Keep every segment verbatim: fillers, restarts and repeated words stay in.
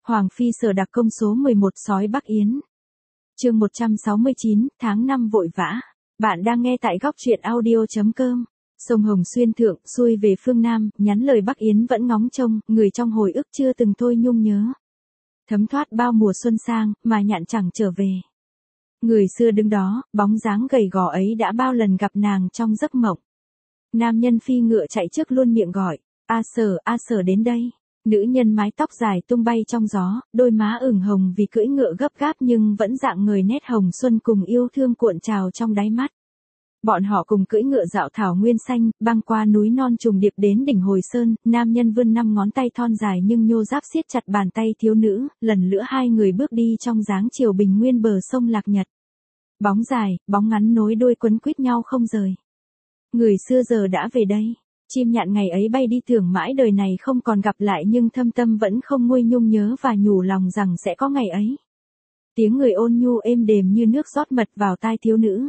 Hoàng phi Sở Đặc Công số mười một sói Bắc Yến. Chương một trăm sáu mươi chín, tháng năm vội vã. Bạn đang nghe tại góc truyện audio chấm com. Sông Hồng xuyên thượng, xuôi về phương Nam, nhắn lời Bắc Yến vẫn ngóng trông, người trong hồi ức chưa từng thôi nhung nhớ. Thấm thoát bao mùa xuân sang, mà nhạn chẳng trở về. Người xưa đứng đó, bóng dáng gầy gò ấy đã bao lần gặp nàng trong giấc mộng. Nam nhân phi ngựa chạy trước luôn miệng gọi, A Sở, A Sở đến đây. Nữ nhân mái tóc dài tung bay trong gió, đôi má ửng hồng vì cưỡi ngựa gấp gáp nhưng vẫn dạng người nét hồng xuân cùng yêu thương cuộn trào trong đáy mắt. Bọn họ cùng cưỡi ngựa dạo thảo nguyên xanh, băng qua núi non trùng điệp đến đỉnh Hồi Sơn, nam nhân vươn năm ngón tay thon dài nhưng nhô ráp siết chặt bàn tay thiếu nữ, lần lữa hai người bước đi trong dáng chiều bình nguyên bờ sông Lạc Nhật. Bóng dài, bóng ngắn nối đuôi quấn quýt nhau không rời. Người xưa giờ đã về đây. Chim nhạn ngày ấy bay đi tưởng mãi đời này không còn gặp lại nhưng thâm tâm vẫn không nguôi nhung nhớ và nhủ lòng rằng sẽ có ngày ấy. Tiếng người ôn nhu êm đềm như nước rót mật vào tai thiếu nữ.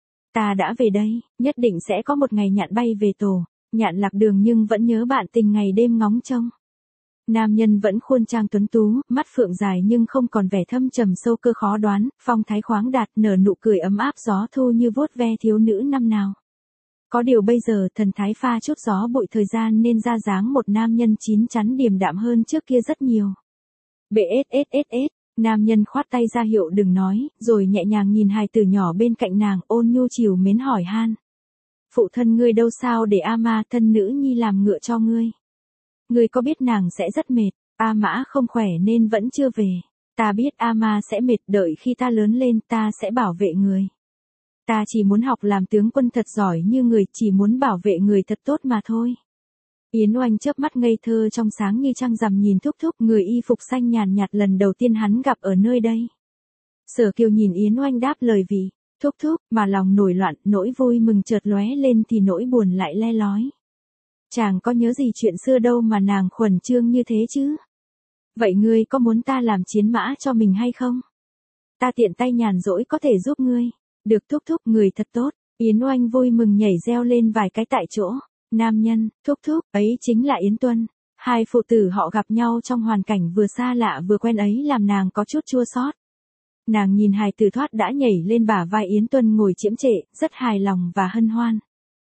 Ta đã về đây, nhất định sẽ có một ngày nhạn bay về tổ, nhạn lạc đường nhưng vẫn nhớ bạn tình ngày đêm ngóng trông. Nam nhân vẫn khuôn trang tuấn tú, mắt phượng dài nhưng không còn vẻ thâm trầm sâu cơ khó đoán, phong thái khoáng đạt nở nụ cười ấm áp gió thu như vuốt ve thiếu nữ năm nào. Có điều bây giờ thần thái pha chút gió bụi thời gian nên ra dáng một nam nhân chín chắn điềm đạm hơn trước kia rất nhiều. Bê ết ết ết ết, nam nhân khoát tay ra hiệu đừng nói, rồi nhẹ nhàng nhìn hài tử nhỏ bên cạnh nàng ôn nhu chiều mến hỏi han. Phụ thân ngươi đâu sao để A Ma thân nữ nhi làm ngựa cho ngươi? Ngươi có biết nàng sẽ rất mệt, A Mã không khỏe nên vẫn chưa về. Ta biết A Ma sẽ mệt, đợi khi ta lớn lên ta sẽ bảo vệ người. Ta chỉ muốn học làm tướng quân thật giỏi như người, chỉ muốn bảo vệ người thật tốt mà thôi. Yến Oanh chớp mắt ngây thơ trong sáng như trăng rằm nhìn Thúc Thúc, người y phục xanh nhàn nhạt lần đầu tiên hắn gặp ở nơi đây. Sở Kiều nhìn Yến Oanh đáp lời vì Thúc Thúc mà lòng nổi loạn, nỗi vui mừng chợt lóe lên thì nỗi buồn lại le lói. Chàng có nhớ gì chuyện xưa đâu mà nàng khuẩn trương như thế chứ? Vậy ngươi có muốn ta làm chiến mã cho mình hay không? Ta tiện tay nhàn rỗi có thể giúp ngươi. Được Thúc Thúc, người thật tốt. Yến Oanh vui mừng nhảy reo lên vài cái tại chỗ. Nam nhân, Thúc Thúc, ấy chính là Yến Tuân. Hai phụ tử họ gặp nhau trong hoàn cảnh vừa xa lạ vừa quen ấy làm nàng có chút chua xót. Nàng nhìn hài tử thoát đã nhảy lên bả vai Yến Tuân ngồi chiếm trệ, rất hài lòng và hân hoan.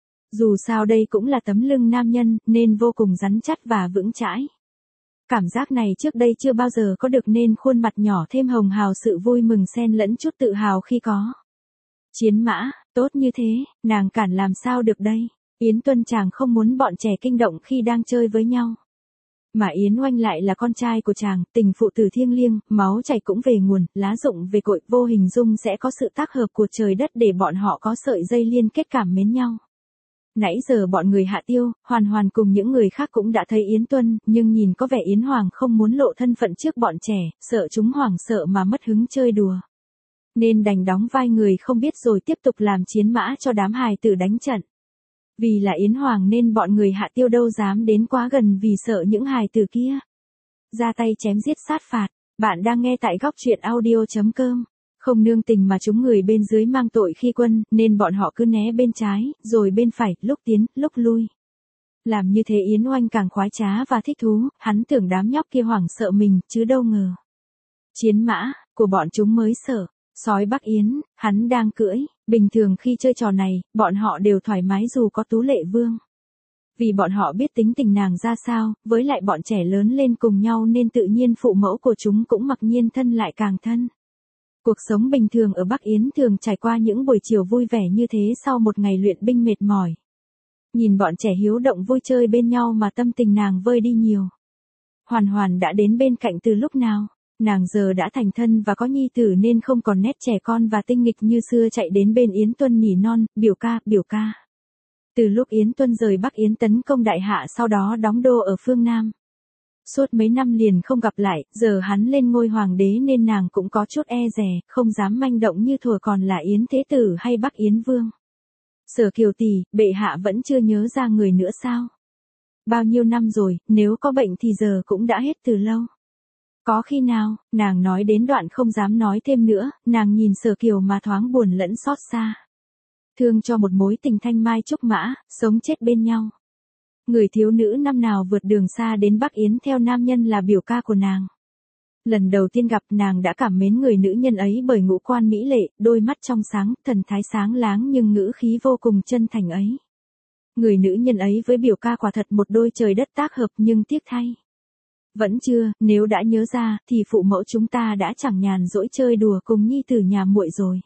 Dù sao đây cũng là tấm lưng nam nhân, nên vô cùng rắn chắc và vững chãi. Cảm giác này trước đây chưa bao giờ có được nên khuôn mặt nhỏ thêm hồng hào sự vui mừng xen lẫn chút tự hào khi có. Chiến mã, tốt như thế, nàng cản làm sao được đây? Yến Tuân chàng không muốn bọn trẻ kinh động khi đang chơi với nhau. Mà Yến Oanh lại là con trai của chàng, tình phụ tử thiêng liêng, máu chảy cũng về nguồn, lá rụng về cội, vô hình dung sẽ có sự tác hợp của trời đất để bọn họ có sợi dây liên kết cảm mến nhau. Nãy giờ bọn người Hạ Tiêu, Hoàn Hoàn cùng những người khác cũng đã thấy Yến Tuân, nhưng nhìn có vẻ Yến Hoàng không muốn lộ thân phận trước bọn trẻ, sợ chúng hoảng sợ mà mất hứng chơi đùa. Nên đành đóng vai người không biết rồi tiếp tục làm chiến mã cho đám hài tử đánh trận. Vì là Yến Hoàng nên bọn người Hạ Tiêu đâu dám đến quá gần vì sợ những hài tử kia ra tay chém giết sát phạt. Bạn đang nghe tại góc truyện audio chấm com. Không nương tình mà chúng người bên dưới mang tội khi quân, nên bọn họ cứ né bên trái, rồi bên phải, lúc tiến, lúc lui. Làm như thế Yến Oanh càng khoái trá và thích thú, hắn tưởng đám nhóc kia hoảng sợ mình, chứ đâu ngờ. Chiến mã, của bọn chúng mới sợ. Sói Bắc Yến, hắn đang cưỡi, bình thường khi chơi trò này, bọn họ đều thoải mái dù có Tú Lệ Vương. Vì bọn họ biết tính tình nàng ra sao, với lại bọn trẻ lớn lên cùng nhau nên tự nhiên phụ mẫu của chúng cũng mặc nhiên thân lại càng thân. Cuộc sống bình thường ở Bắc Yến thường trải qua những buổi chiều vui vẻ như thế sau một ngày luyện binh mệt mỏi. Nhìn bọn trẻ hiếu động vui chơi bên nhau mà tâm tình nàng vơi đi nhiều. Hoàn Hoàn đã đến bên cạnh từ lúc nào? Nàng giờ đã thành thân và có nhi tử nên không còn nét trẻ con và tinh nghịch như xưa chạy đến bên Yến Tuân nỉ non, biểu ca, biểu ca. Từ lúc Yến Tuân rời Bắc Yến tấn công Đại Hạ sau đó đóng đô ở phương Nam. Suốt mấy năm liền không gặp lại, giờ hắn lên ngôi hoàng đế nên nàng cũng có chút e dè, không dám manh động như thuở còn là Yến Thế Tử hay Bắc Yến Vương. Sở Kiều tỷ, bệ hạ vẫn chưa nhớ ra người nữa sao? Bao nhiêu năm rồi, nếu có bệnh thì giờ cũng đã hết từ lâu. Có khi nào, nàng nói đến đoạn không dám nói thêm nữa, nàng nhìn Sở Kiều mà thoáng buồn lẫn xót xa. Thương cho một mối tình thanh mai trúc mã, sống chết bên nhau. Người thiếu nữ năm nào vượt đường xa đến Bắc Yến theo nam nhân là biểu ca của nàng. Lần đầu tiên gặp nàng đã cảm mến người nữ nhân ấy bởi ngũ quan mỹ lệ, đôi mắt trong sáng, thần thái sáng láng nhưng ngữ khí vô cùng chân thành ấy. Người nữ nhân ấy với biểu ca quả thật một đôi trời đất tác hợp nhưng tiếc thay. Vẫn chưa, nếu đã nhớ ra, thì phụ mẫu chúng ta đã chẳng nhàn rỗi chơi đùa cùng nhi tử nhà muội rồi.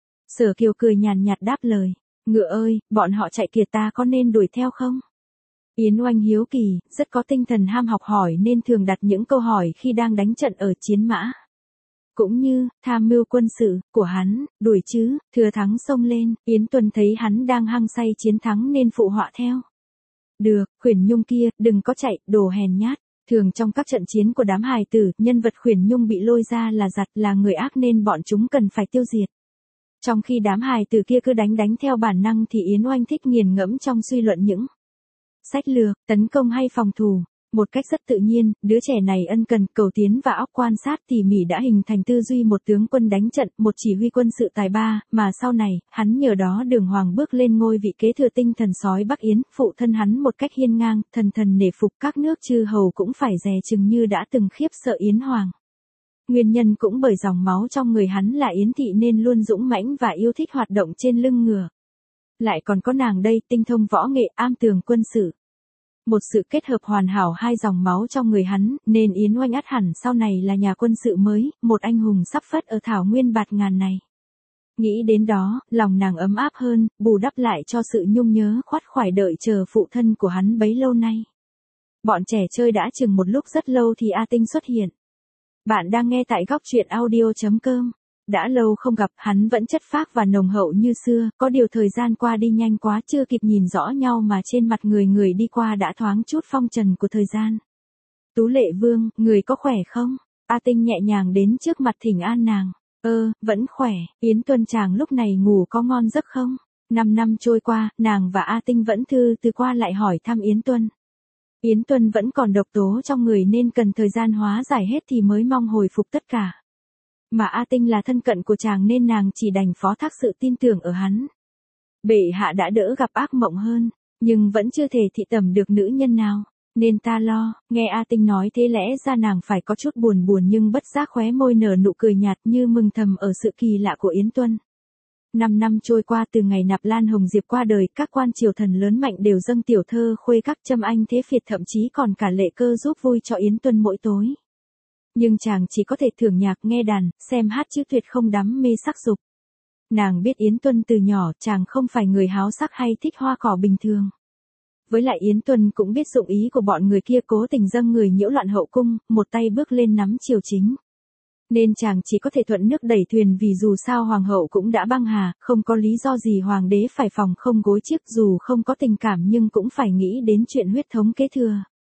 Sở Kiều cười nhàn nhạt đáp lời, ngựa ơi, bọn họ chạy kìa ta có nên đuổi theo không? Yến Oanh hiếu kỳ, rất có tinh thần ham học hỏi nên thường đặt những câu hỏi khi đang đánh trận ở chiến mã. Cũng như, tham mưu quân sự, của hắn, đuổi chứ, thừa thắng xông lên, Yến Tuân thấy hắn đang hăng say chiến thắng nên phụ họa theo. Được, Khuyển Nhung kia, đừng có chạy, đồ hèn nhát. Thường trong các trận chiến của đám hài tử, nhân vật Khuyển Nhung bị lôi ra là giặt là người ác nên bọn chúng cần phải tiêu diệt. Trong khi đám hài tử kia cứ đánh đánh theo bản năng thì Yến Oanh thích nghiền ngẫm trong suy luận những sách lược, tấn công hay phòng thủ. Một cách rất tự nhiên, đứa trẻ này ân cần, cầu tiến và óc quan sát tỉ mỉ đã hình thành tư duy một tướng quân đánh trận, một chỉ huy quân sự tài ba, mà sau này, hắn nhờ đó Đường Hoàng bước lên ngôi vị kế thừa tinh thần sói Bắc Yến, phụ thân hắn một cách hiên ngang, thần thần nể phục, các nước chư hầu cũng phải dè chừng như đã từng khiếp sợ Yến Hoàng. Nguyên nhân cũng bởi dòng máu trong người hắn là Yến thị nên luôn dũng mãnh và yêu thích hoạt động trên lưng ngựa. Lại còn có nàng đây, tinh thông võ nghệ, am tường quân sự. Một sự kết hợp hoàn hảo hai dòng máu trong người hắn, nên Yến Oanh ắt hẳn sau này là nhà quân sự mới, một anh hùng sắp phất ở thảo nguyên bạt ngàn này. Nghĩ đến đó, lòng nàng ấm áp hơn, bù đắp lại cho sự nhung nhớ khoắt khoải đợi chờ phụ thân của hắn bấy lâu nay. Bọn trẻ chơi đã chừng một lúc rất lâu thì A Tinh xuất hiện. Bạn đang nghe tại góc truyện audio chấm com. Đã lâu không gặp, hắn vẫn chất phác và nồng hậu như xưa, có điều thời gian qua đi nhanh quá chưa kịp nhìn rõ nhau mà trên mặt người người đi qua đã thoáng chút phong trần của thời gian. Tú Lệ Vương, người có khỏe không? A Tinh nhẹ nhàng đến trước mặt thỉnh an nàng. Ơ, vẫn khỏe, Yến Tuân chàng lúc này ngủ có ngon giấc không? Năm năm trôi qua, nàng và A Tinh vẫn thư từ qua lại hỏi thăm Yến Tuân. Yến Tuân vẫn còn độc tố trong người nên cần thời gian hóa giải hết thì mới mong hồi phục tất cả. Mà A Tinh là thân cận của chàng nên nàng chỉ đành phó thác sự tin tưởng ở hắn. Bệ hạ đã đỡ gặp ác mộng hơn, nhưng vẫn chưa thể thị tẩm được nữ nhân nào, nên ta lo. Nghe A Tinh nói thế lẽ ra nàng phải có chút buồn buồn nhưng bất giác khóe môi nở nụ cười nhạt như mừng thầm ở sự kỳ lạ của Yến Tuân. Năm năm trôi qua từ ngày Nạp Lan Hồng Diệp qua đời, các quan triều thần lớn mạnh đều dâng tiểu thơ khuê các châm anh thế phiệt, thậm chí còn cả Lệ Cơ giúp vui cho Yến Tuân mỗi tối. Nhưng chàng chỉ có thể thưởng nhạc nghe đàn, xem hát chứ tuyệt không đắm mê sắc dục. Nàng biết Yến Tuân từ nhỏ, chàng không phải người háo sắc hay thích hoa cỏ bình thường. Với lại Yến Tuân cũng biết dụng ý của bọn người kia cố tình dâng người nhiễu loạn hậu cung, một tay bước lên nắm triều chính. Nên chàng chỉ có thể thuận nước đẩy thuyền vì dù sao hoàng hậu cũng đã băng hà, không có lý do gì hoàng đế phải phòng không gối chiếc, dù không có tình cảm nhưng cũng phải nghĩ đến chuyện huyết thống kế thừa.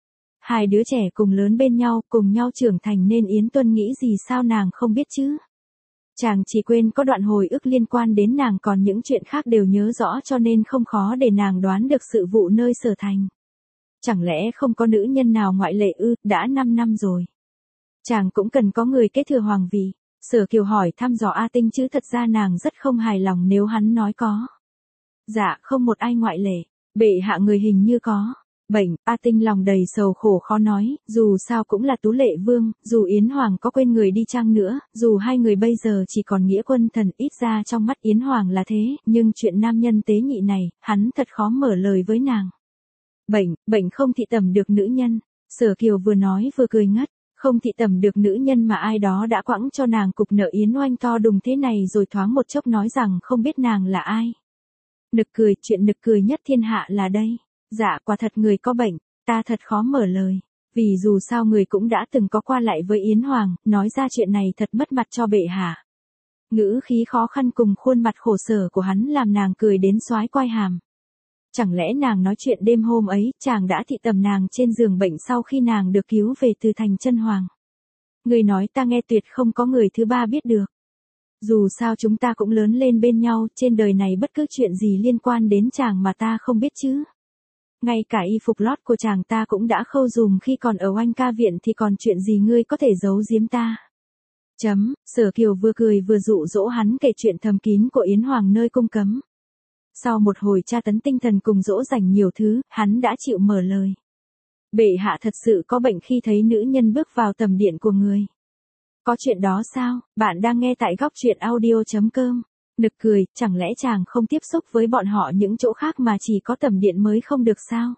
Hai đứa trẻ cùng lớn bên nhau, cùng nhau trưởng thành nên Yến Tuân nghĩ gì sao nàng không biết chứ. Chàng chỉ quên có đoạn hồi ức liên quan đến nàng, còn những chuyện khác đều nhớ rõ cho nên không khó để nàng đoán được sự vụ nơi Sở Thành. Chẳng lẽ không có nữ nhân nào ngoại lệ ư, đã năm năm rồi. Chàng cũng cần có người kế thừa hoàng vị. Sở Kiều hỏi thăm dò A Tinh chứ thật ra nàng rất không hài lòng nếu hắn nói có. Dạ, không một ai ngoại lệ, bệ hạ người hình như có bệnh. A Tinh lòng đầy sầu khổ khó nói, dù sao cũng là Tú Lệ Vương, dù Yến Hoàng có quên người đi chăng nữa, dù hai người bây giờ chỉ còn nghĩa quân thần, ít ra trong mắt Yến Hoàng là thế, nhưng chuyện nam nhân tế nhị này, hắn thật khó mở lời với nàng. Bệnh, bệnh không thị tẩm được nữ nhân. Sở Kiều vừa nói vừa cười ngất, không thị tẩm được nữ nhân mà ai đó đã quẳng cho nàng cục nợ Yến Oanh to đùng thế này rồi thoáng một chốc nói rằng không biết nàng là ai. Nực cười, chuyện nực cười nhất thiên hạ là đây. Dạ, quả thật người có bệnh, ta thật khó mở lời, vì dù sao người cũng đã từng có qua lại với Yến Hoàng, nói ra chuyện này thật mất mặt cho bệ hạ. Ngữ khí khó khăn cùng khuôn mặt khổ sở của hắn làm nàng cười đến xoái quai hàm. Chẳng lẽ nàng nói chuyện đêm hôm ấy, chàng đã thị tầm nàng trên giường bệnh sau khi nàng được cứu về từ thành chân hoàng. Người nói ta nghe tuyệt không có người thứ ba biết được. Dù sao chúng ta cũng lớn lên bên nhau, trên đời này bất cứ chuyện gì liên quan đến chàng mà ta không biết chứ. Ngay cả y phục lót của chàng ta cũng đã khâu dùm khi còn ở Oanh ca viện thì còn chuyện gì ngươi có thể giấu giếm ta. Chấm, Sở Kiều vừa cười vừa dụ dỗ hắn kể chuyện thầm kín của Yến Hoàng nơi cung cấm. Sau một hồi tra tấn tinh thần cùng dỗ dành nhiều thứ, hắn đã chịu mở lời. Bệ hạ thật sự có bệnh khi thấy nữ nhân bước vào tầm điện của người. Có chuyện đó sao? Bạn đang nghe tại góc truyện audio.com. Nực cười, chẳng lẽ chàng không tiếp xúc với bọn họ những chỗ khác mà chỉ có tầm điện mới không được sao?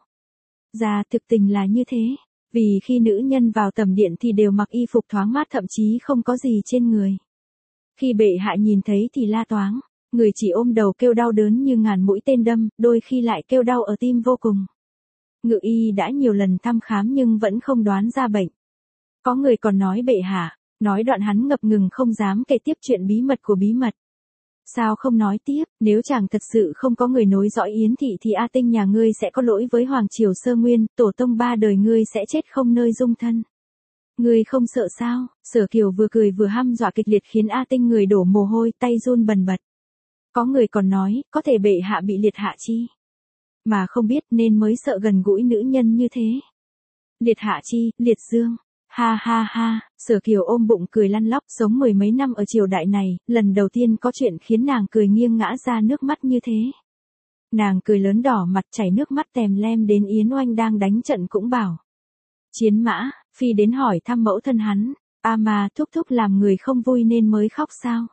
Dạ thực tình là như thế. Vì khi nữ nhân vào tầm điện thì đều mặc y phục thoáng mát, thậm chí không có gì trên người. Khi bệ hạ nhìn thấy thì la toáng, người chỉ ôm đầu kêu đau đớn như ngàn mũi tên đâm, đôi khi lại kêu đau ở tim vô cùng. Ngự y đã nhiều lần thăm khám nhưng vẫn không đoán ra bệnh. Có người còn nói bệ hạ, nói đoạn hắn ngập ngừng không dám kể tiếp chuyện bí mật của bí mật. Sao không nói tiếp, nếu chàng thật sự không có người nối dõi Yến thị thì A Tinh nhà ngươi sẽ có lỗi với Hoàng Triều Sơ Nguyên, tổ tông ba đời ngươi sẽ chết không nơi dung thân. Ngươi không sợ sao? Sở Kiều vừa cười vừa hăm dọa kịch liệt khiến A Tinh người đổ mồ hôi, tay run bần bật. Có người còn nói, có thể bệ hạ bị liệt hạ chi. Mà không biết nên mới sợ gần gũi nữ nhân như thế. Liệt hạ chi, liệt dương. Ha ha ha, Sở Kiều ôm bụng cười lăn lóc, sống mười mấy năm ở triều đại này, lần đầu tiên có chuyện khiến nàng cười nghiêng ngã ra nước mắt như thế. Nàng cười lớn đỏ mặt chảy nước mắt tèm lem đến Yến Oanh đang đánh trận cũng bảo. Chiến mã, phi đến hỏi thăm mẫu thân hắn, a mà thúc thúc làm người không vui nên mới khóc sao.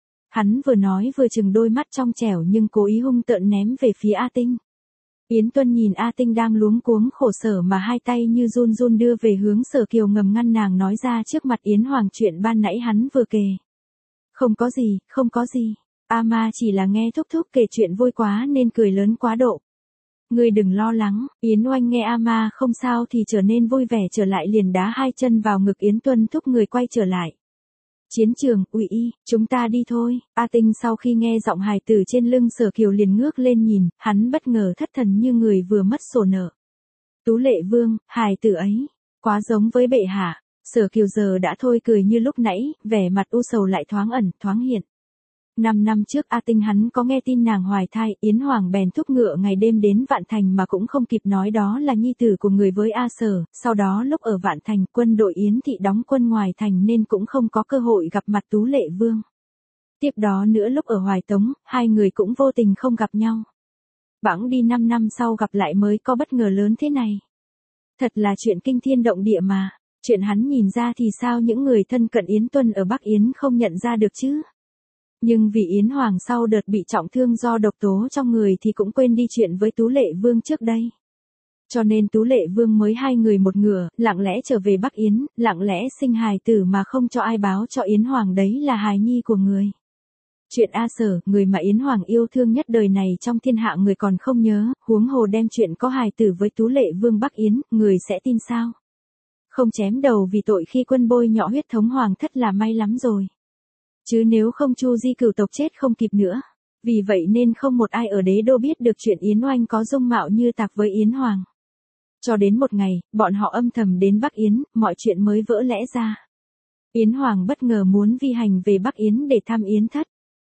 Hắn vừa nói vừa chừng đôi mắt trong trẻo nhưng cố ý hung tợn ném về phía A Tinh. Yến Tuân nhìn A Tinh đang luống cuống khổ sở mà hai tay như run run đưa về hướng Sở Kiều, ngầm ngăn nàng nói ra trước mặt Yến Hoàng chuyện ban nãy hắn vừa kể. Không có gì, không có gì. A ma chỉ là nghe thúc thúc kể chuyện vui quá nên cười lớn quá độ. Ngươi đừng lo lắng. Yến Oanh nghe A ma không sao thì trở nên vui vẻ trở lại, liền đá hai chân vào ngực Yến Tuân thúc người quay trở lại. Chiến trường, ủy y, chúng ta đi thôi. A Tinh sau khi nghe giọng hài tử trên lưng Sở Kiều liền ngước lên nhìn, hắn bất ngờ thất thần như người vừa mất sổ nợ. Tú Lệ Vương, hài tử ấy, quá giống với bệ hạ. Sở Kiều giờ đã thôi cười như lúc nãy, vẻ mặt u sầu lại thoáng ẩn, thoáng hiện. Năm năm trước A Tinh hắn có nghe tin nàng hoài thai, Yến Hoàng bèn thúc ngựa ngày đêm đến Vạn Thành mà cũng không kịp nói đó là nhi tử của người với A Sở, sau đó lúc ở Vạn Thành quân đội Yến thị đóng quân ngoài thành nên cũng không có cơ hội gặp mặt Tú Lệ Vương. Tiếp đó nữa lúc ở Hoài Tống, hai người cũng vô tình không gặp nhau. Bẵng đi năm năm sau gặp lại mới có bất ngờ lớn thế này. Thật là chuyện kinh thiên động địa mà, chuyện hắn nhìn ra thì sao những người thân cận Yến Tuân ở Bắc Yến không nhận ra được chứ. Nhưng vì Yến Hoàng sau đợt bị trọng thương do độc tố trong người thì cũng quên đi chuyện với Tú Lệ Vương trước đây. Cho nên Tú Lệ Vương mới hai người một ngựa, lặng lẽ trở về Bắc Yến, lặng lẽ sinh hài tử mà không cho ai báo cho Yến Hoàng đấy là hài nhi của người. Chuyện A Sở, người mà Yến Hoàng yêu thương nhất đời này trong thiên hạ người còn không nhớ, huống hồ đem chuyện có hài tử với Tú Lệ Vương Bắc Yến, người sẽ tin sao? Không chém đầu vì tội khi quân bôi nhọ huyết thống hoàng thất là may lắm rồi. Chứ nếu không Chu Di cửu tộc chết không kịp nữa. Vì vậy nên không một ai ở đế đô biết được chuyện Yến Oanh có dung mạo như tạc với Yến Hoàng. Cho đến một ngày, bọn họ âm thầm đến Bắc Yến, mọi chuyện mới vỡ lẽ ra. Yến Hoàng bất ngờ muốn vi hành về Bắc Yến để thăm Yến thất.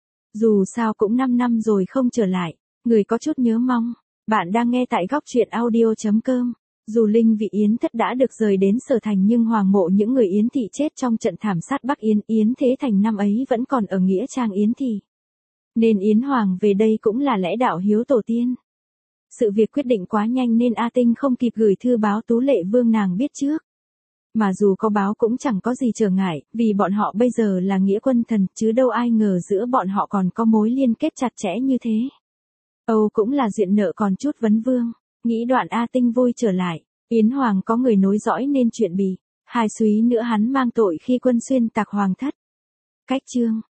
Dù sao cũng năm năm rồi không trở lại, người có chút nhớ mong. Bạn đang nghe tại góc truyện audio.com. Dù linh vị Yến thất đã được rời đến Sở Thành nhưng hoàng mộ những người Yến thị chết trong trận thảm sát Bắc Yến, Yến Thế Thành năm ấy vẫn còn ở nghĩa trang Yến thị. Nên Yến Hoàng về đây cũng là lẽ đạo hiếu tổ tiên. Sự việc quyết định quá nhanh nên A Tinh không kịp gửi thư báo Tú Lệ Vương nàng biết trước. Mà dù có báo cũng chẳng có gì trở ngại, vì bọn họ bây giờ là nghĩa quân thần, chứ đâu ai ngờ giữa bọn họ còn có mối liên kết chặt chẽ như thế. Âu cũng là duyện nợ còn chút vấn vương. Nghĩ đoạn A Tinh vui trở lại, Yến Hoàng có người nối dõi nên chuyện bị, hai suý nữa hắn mang tội khi quân xuyên tạc hoàng thất. Cách chương